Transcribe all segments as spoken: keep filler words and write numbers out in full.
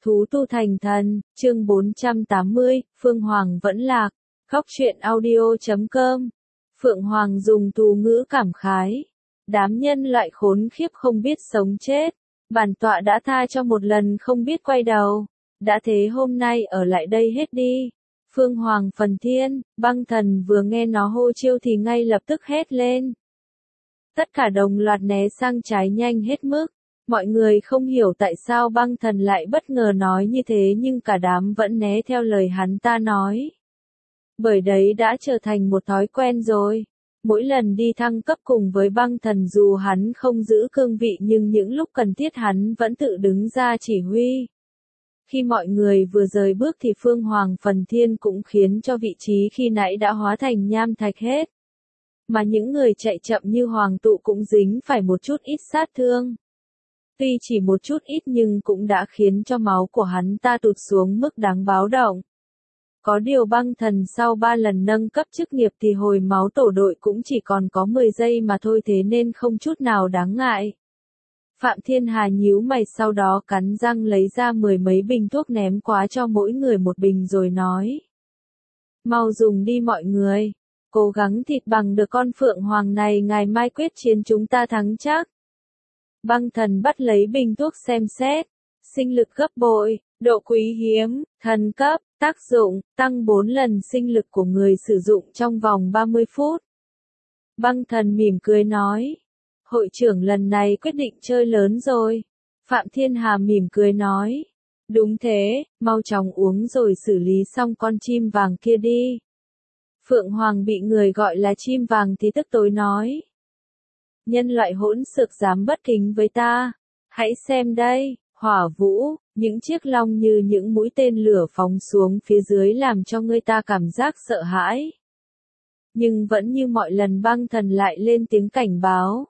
Thú tu thành thần, chương bốn trăm tám mươi, Phương Hoàng vẫn lạc. Góc truyện audio chấm com. Phượng Hoàng dùng từ ngữ cảm khái. Đám nhân loại khốn khiếp không biết sống chết. Bản tọa đã tha cho một lần không biết quay đầu. Đã thế hôm nay ở lại đây hết đi. Phương Hoàng phần thiên, băng thần vừa nghe nó hô chiêu thì ngay lập tức hét lên. Tất cả đồng loạt né sang trái nhanh hết mức. Mọi người không hiểu tại sao băng thần lại bất ngờ nói như thế nhưng cả đám vẫn né theo lời hắn ta nói. Bởi đấy đã trở thành một thói quen rồi. Mỗi lần đi thăng cấp cùng với băng thần dù hắn không giữ cương vị nhưng những lúc cần thiết hắn vẫn tự đứng ra chỉ huy. Khi mọi người vừa rời bước thì Phương Hoàng phần thiên cũng khiến cho vị trí khi nãy đã hóa thành nham thạch hết. Mà những người chạy chậm như Hoàng tụ cũng dính phải một chút ít sát thương. Tuy chỉ một chút ít nhưng cũng đã khiến cho máu của hắn ta tụt xuống mức đáng báo động. Có điều băng thần sau ba lần nâng cấp chức nghiệp thì hồi máu tổ đội cũng chỉ còn có mười giây mà thôi thế nên không chút nào đáng ngại. Phạm Thiên Hà nhíu mày sau đó cắn răng lấy ra mười mấy bình thuốc ném quá cho mỗi người một bình rồi nói. Mau dùng đi mọi người. Cố gắng thịt bằng được con Phượng Hoàng này ngày mai quyết chiến chúng ta thắng chắc. Băng thần bắt lấy bình thuốc xem xét. Sinh lực gấp bội, độ quý hiếm, thần cấp, tác dụng, tăng bốn lần sinh lực của người sử dụng trong vòng ba mươi phút. Băng thần mỉm cười nói. Hội trưởng lần này quyết định chơi lớn rồi. Phạm Thiên Hà mỉm cười nói. Đúng thế, mau chóng uống rồi xử lý xong con chim vàng kia đi. Phượng Hoàng bị người gọi là chim vàng thì tức tối nói. Nhân loại hỗn xược dám bất kính với ta. Hãy xem đây, hỏa vũ, những chiếc long như những mũi tên lửa phóng xuống phía dưới làm cho người ta cảm giác sợ hãi. Nhưng vẫn như mọi lần băng thần lại lên tiếng cảnh báo.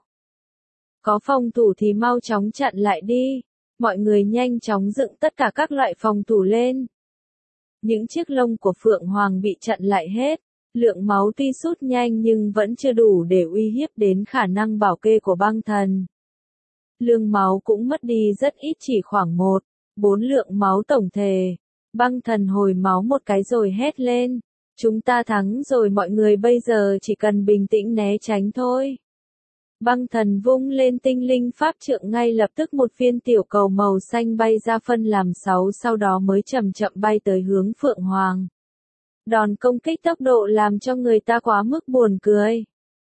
Có phòng thủ thì mau chóng chặn lại đi. Mọi người nhanh chóng dựng tất cả các loại phòng thủ lên. Những chiếc lông của Phượng Hoàng bị chặn lại hết. Lượng máu tuy sút nhanh nhưng vẫn chưa đủ để uy hiếp đến khả năng bảo kê của băng thần. Lượng máu cũng mất đi rất ít chỉ khoảng một, bốn lượng máu tổng thể. Băng thần hồi máu một cái rồi hét lên. Chúng ta thắng rồi mọi người bây giờ chỉ cần bình tĩnh né tránh thôi. Băng thần vung lên tinh linh pháp trượng ngay lập tức một viên tiểu cầu màu xanh bay ra phân làm sáu sau đó mới chậm chậm bay tới hướng Phượng Hoàng. Đòn công kích tốc độ làm cho người ta quá mức buồn cười.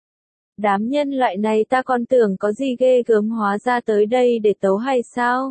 Đám nhân loại này ta còn tưởng có gì ghê gớm hóa ra tới đây để tấu hay sao?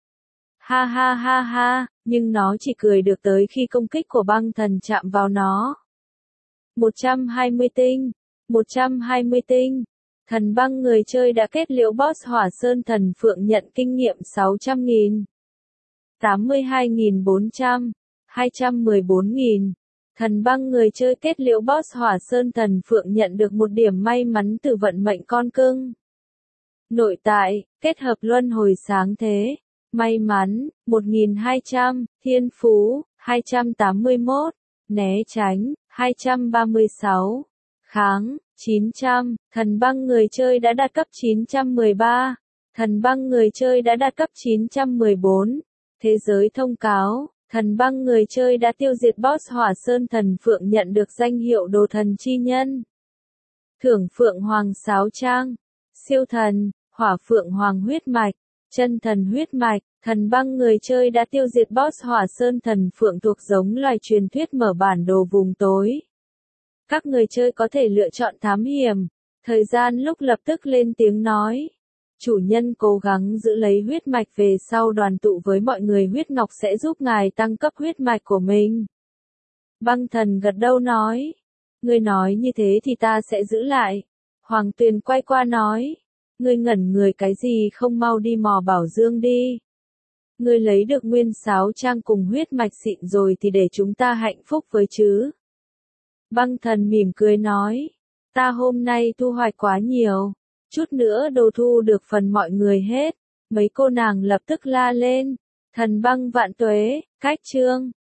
Ha ha ha ha, nhưng nó chỉ cười được tới khi công kích của băng thần chạm vào nó. một trăm hai mươi tinh, một trăm hai mươi tinh. Thần băng người chơi đã kết liễu boss Hỏa Sơn Thần Phượng nhận kinh nghiệm sáu trăm nghìn. tám mươi hai nghìn bốn trăm, hai trăm mười bốn nghìn. Thần băng người chơi kết liễu boss Hỏa Sơn Thần Phượng nhận được một điểm may mắn từ vận mệnh con cưng. Nội tại, kết hợp luân hồi sáng thế. May mắn, một nghìn hai trăm, thiên phú, hai trăm tám mươi mốt, né tránh, hai trăm ba mươi sáu, kháng, chín trăm, thần băng người chơi đã đạt cấp chín trăm mười ba, thần băng người chơi đã đạt cấp chín trăm mười bốn, thế giới thông cáo. Thần băng người chơi đã tiêu diệt boss Hỏa Sơn Thần Phượng nhận được danh hiệu đồ thần chi nhân. Thưởng Phượng Hoàng sáo trang. Siêu thần, Hỏa Phượng Hoàng huyết mạch, chân thần huyết mạch. Thần băng người chơi đã tiêu diệt boss Hỏa Sơn Thần Phượng thuộc giống loài truyền thuyết mở bản đồ vùng tối. Các người chơi có thể lựa chọn thám hiểm. Thời gian lúc lập tức lên tiếng nói. Chủ nhân cố gắng giữ lấy huyết mạch về sau đoàn tụ với mọi người huyết ngọc sẽ giúp ngài tăng cấp huyết mạch của mình. Băng thần gật đầu nói. Ngươi nói như thế thì ta sẽ giữ lại. Hoàng Tuyền quay qua nói. Ngươi ngẩn người cái gì không mau đi mò bảo dương đi. Ngươi lấy được nguyên sáo trang cùng huyết mạch xịn rồi thì để chúng ta hạnh phúc với chứ. Băng thần mỉm cười nói. Ta hôm nay thu hoạch quá nhiều. Chút nữa đồ thu được phần mọi người hết. Mấy cô nàng lập tức la lên. Thần băng vạn tuế, cách chương.